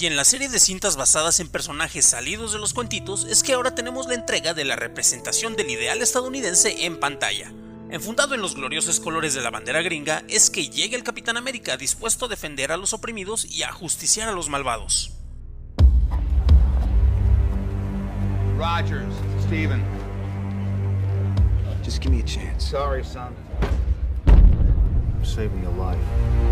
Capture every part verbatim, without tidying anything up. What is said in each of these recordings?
Y en la serie de cintas basadas en personajes salidos de los cuentitos es que ahora tenemos la entrega de la representación del ideal estadounidense en pantalla. Enfundado en los gloriosos colores de la bandera gringa es que llega el Capitán América dispuesto a defender a los oprimidos y a justiciar a los malvados. Rogers, Steven. Just give me a chance. Sorry, son. I'm saving your life.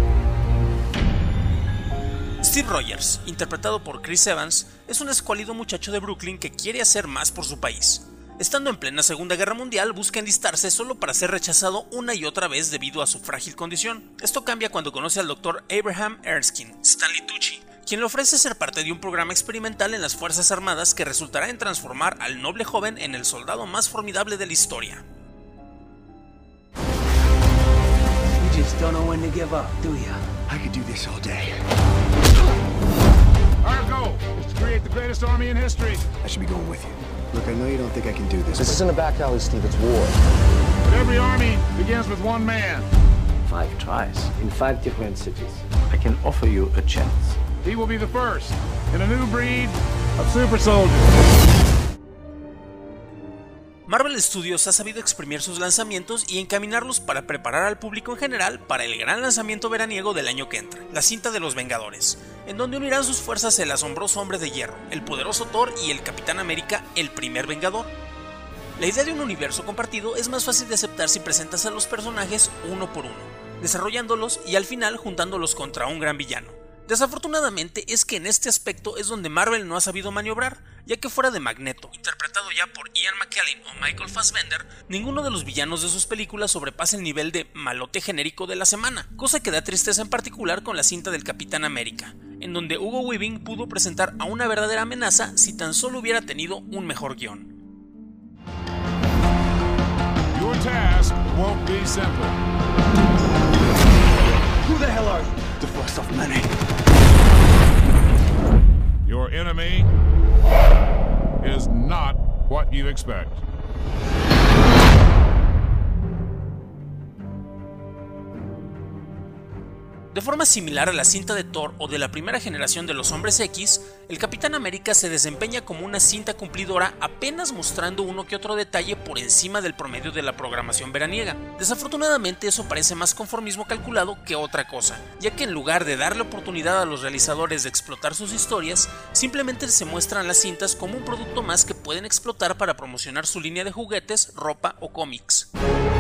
Steve Rogers, interpretado por Chris Evans, es un escuálido muchacho de Brooklyn que quiere hacer más por su país. Estando en plena Segunda Guerra Mundial, busca enlistarse solo para ser rechazado una y otra vez debido a su frágil condición. Esto cambia cuando conoce al doctor Abraham Erskine, Stanley Tucci, quien le ofrece ser parte de un programa experimental en las Fuerzas Armadas que resultará en transformar al noble joven en el soldado más formidable de la historia. You just don't know when to give up, do ya? I could do this all day. Our goal is to create the greatest army in history. I should be going with you. Look, I know you don't think I can do this. This but... isn't a back alley, Steve. It's war. But every army begins with one man. Five tries in five different cities. I can offer you a chance. He will be the first in a new breed of super soldiers. Marvel Studios ha sabido exprimir sus lanzamientos y encaminarlos para preparar al público en general para el gran lanzamiento veraniego del año que entra, la cinta de los Vengadores, en donde unirán sus fuerzas el asombroso Hombre de Hierro, el poderoso Thor y el Capitán América, el primer Vengador. La idea de un universo compartido es más fácil de aceptar si presentas a los personajes uno por uno, desarrollándolos y al final juntándolos contra un gran villano. Desafortunadamente es que en este aspecto es donde Marvel no ha sabido maniobrar, ya que fuera de Magneto, interpretado ya por Ian McKellen o Michael Fassbender, ninguno de los villanos de sus películas sobrepasa el nivel de malote genérico de la semana, cosa que da tristeza en particular con la cinta del Capitán América, en donde Hugo Weaving pudo presentar a una verdadera amenaza si tan solo hubiera tenido un mejor guión. Your task won't be simple. Who the hell are you? The first of many. Your enemy is not what you expect. De forma similar a la cinta de Thor o de la primera generación de los Hombres X, el Capitán América se desempeña como una cinta cumplidora apenas mostrando uno que otro detalle por encima del promedio de la programación veraniega. Desafortunadamente eso parece más conformismo calculado que otra cosa, ya que en lugar de darle oportunidad a los realizadores de explotar sus historias, simplemente se muestran las cintas como un producto más que pueden explotar para promocionar su línea de juguetes, ropa o cómics.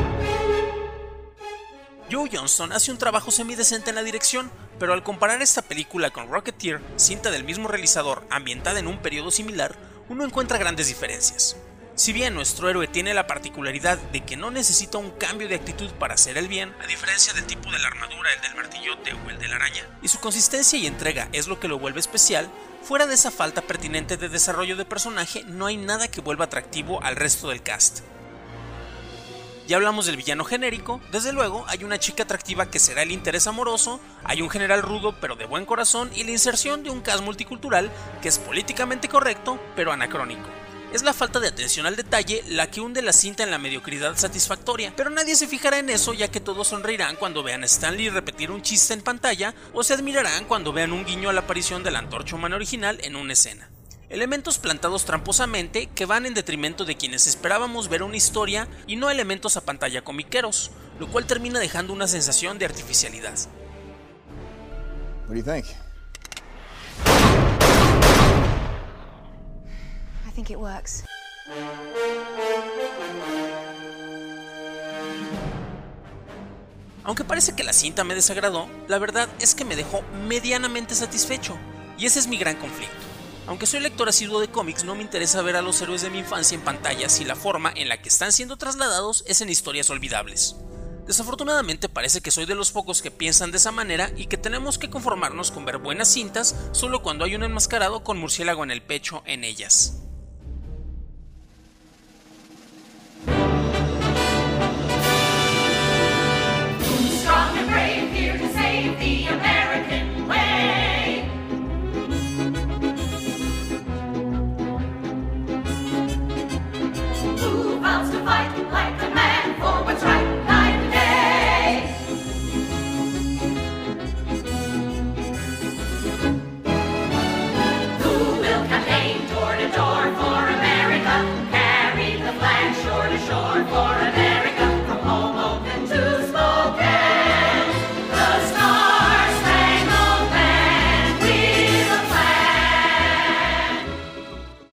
Joe Johnston hace un trabajo semidecente en la dirección, pero al comparar esta película con Rocketeer, cinta del mismo realizador ambientada en un periodo similar, uno encuentra grandes diferencias. Si bien nuestro héroe tiene la particularidad de que no necesita un cambio de actitud para hacer el bien, a diferencia del tipo de la armadura, el del martillote o el de la araña, y su consistencia y entrega es lo que lo vuelve especial, fuera de esa falta pertinente de desarrollo de personaje no hay nada que vuelva atractivo al resto del cast. Ya hablamos del villano genérico, desde luego hay una chica atractiva que será el interés amoroso, hay un general rudo pero de buen corazón y la inserción de un cast multicultural que es políticamente correcto pero anacrónico. Es la falta de atención al detalle la que hunde la cinta en la mediocridad satisfactoria, pero nadie se fijará en eso ya que todos sonreirán cuando vean a Stan Lee repetir un chiste en pantalla o se admirarán cuando vean un guiño a la aparición de la Antorcha Humana original en una escena. Elementos plantados tramposamente que van en detrimento de quienes esperábamos ver una historia y no elementos a pantalla comiqueros, lo cual termina dejando una sensación de artificialidad. What do you think? I think it works. Aunque parece que la cinta me desagradó, la verdad es que me dejó medianamente satisfecho, y ese es mi gran conflicto. Aunque soy lector asiduo de cómics, no me interesa ver a los héroes de mi infancia en pantalla si la forma en la que están siendo trasladados es en historias olvidables. Desafortunadamente parece que soy de los pocos que piensan de esa manera y que tenemos que conformarnos con ver buenas cintas solo cuando hay un enmascarado con murciélago en el pecho en ellas.